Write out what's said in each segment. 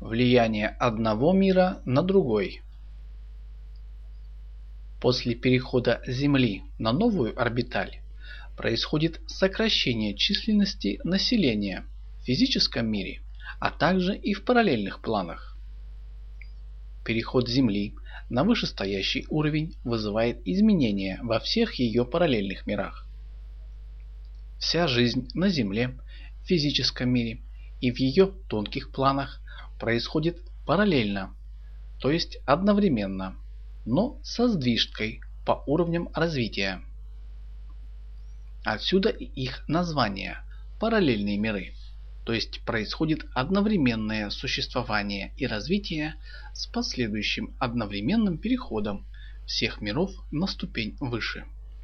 Влияние одного мира на другой. После перехода Земли на новую орбиталь происходит сокращение численности населения в физическом мире, а также и в параллельных планах. Переход Земли на вышестоящий уровень вызывает изменения во всех ее параллельных мирах. Вся жизнь на Земле, в физическом мире и в ее тонких планах происходит параллельно, то есть одновременно, но со сдвижкой по уровням развития. Отсюда их название – параллельные миры, то есть происходит одновременное существование и развитие с последующим одновременным переходом всех миров на ступень выше.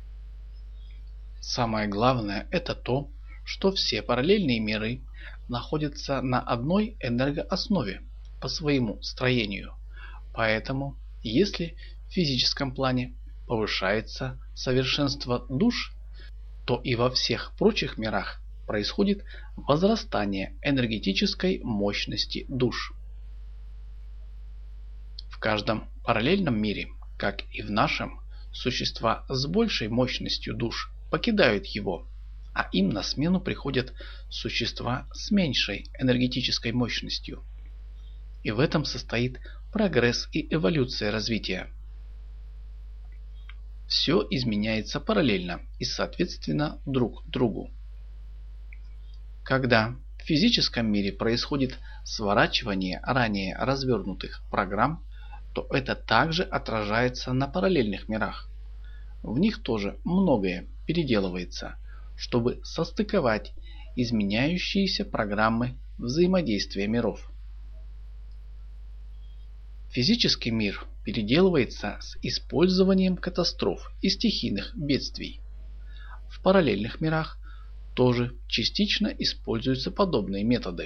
Самое главное – это то, что все параллельные миры находятся на одной энергооснове по своему строению. Поэтому, если в физическом плане повышается совершенство душ, то и во всех прочих мирах происходит возрастание энергетической мощности душ. В каждом параллельном мире, как и в нашем, существа с большей мощностью душ покидают его, а им на смену приходят существа с меньшей энергетической мощностью. И в этом состоит прогресс и эволюция развития. Все изменяется параллельно и соответственно друг другу. Когда в физическом мире происходит сворачивание ранее развернутых программ, то это также отражается на параллельных мирах. В них тоже многое переделывается, чтобы состыковать изменяющиеся программы взаимодействия миров. Физический мир переделывается с использованием катастроф и стихийных бедствий. В параллельных мирах тоже частично используются подобные методы.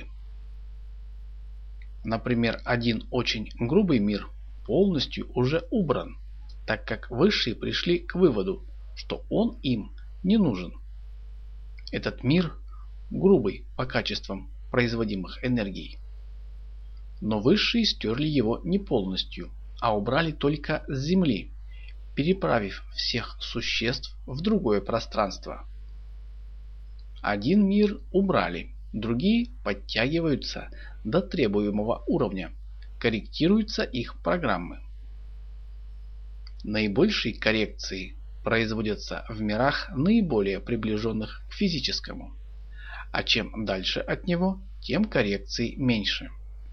Например, один очень грубый мир полностью уже убран, так как высшие пришли к выводу, что он им не нужен. Этот мир грубый по качествам производимых энергий. Но высшие стерли его не полностью, а убрали только с Земли, переправив всех существ в другое пространство. Один мир убрали, другие подтягиваются до требуемого уровня, корректируются их программы. Наибольшие коррекции производятся в мирах, наиболее приближенных к физическому, а чем дальше от него, тем коррекций меньше.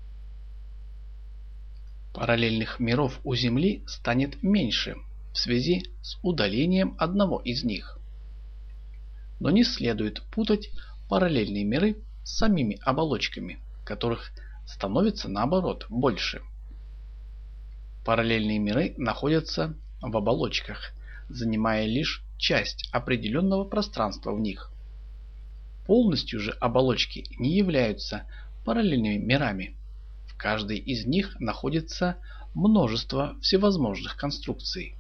Параллельных миров у Земли станет меньше в связи с удалением одного из них. Но не следует путать параллельные миры с самими оболочками, которых становится наоборот больше. Параллельные миры находятся в оболочках, занимая лишь часть определенного пространства в них. Полностью же оболочки не являются параллельными мирами. В каждой из них находится множество всевозможных конструкций.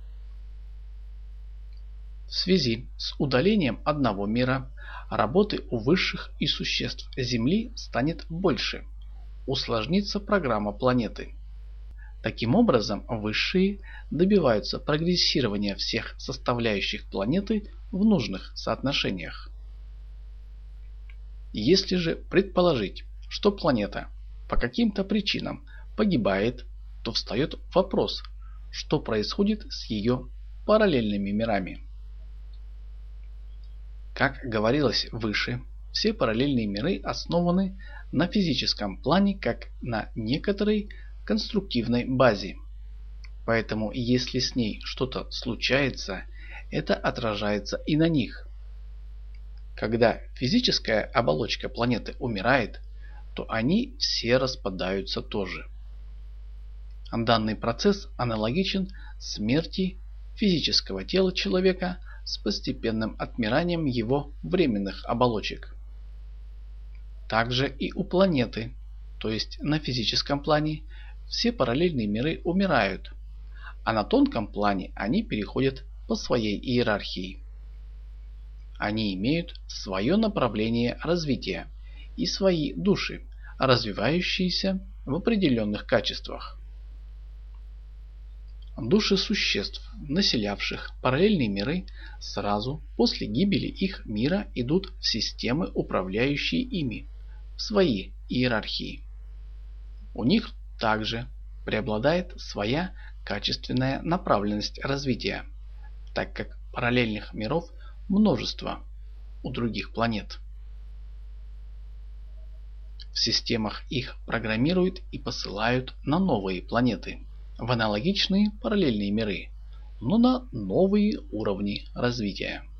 В связи с удалением одного мира работы у высших и существ Земли станет больше. Усложнится программа планеты. Таким образом, высшие добиваются прогрессирования всех составляющих планеты в нужных соотношениях. Если же предположить, что планета по каким-то причинам погибает, то встает вопрос, что происходит с ее параллельными мирами. Как говорилось выше, все параллельные миры основаны на физическом плане как на некоторой конструктивной базе. Поэтому если с ней что-то случается, это отражается и на них. Когда физическая оболочка планеты умирает, то они все распадаются тоже. Данный процесс аналогичен смерти физического тела человека с постепенным отмиранием его временных оболочек. Также и у планеты, то есть на физическом плане, все параллельные миры умирают, а на тонком плане они переходят по своей иерархии. Они имеют свое направление развития и свои души, развивающиеся в определенных качествах. Души существ, населявших параллельные миры, сразу после гибели их мира идут в системы, управляющие ими, в свои иерархии. У них также преобладает своя качественная направленность развития, так как параллельных миров множество у других планет. В системах их программируют и посылают на новые планеты, в аналогичные параллельные миры, но на новые уровни развития.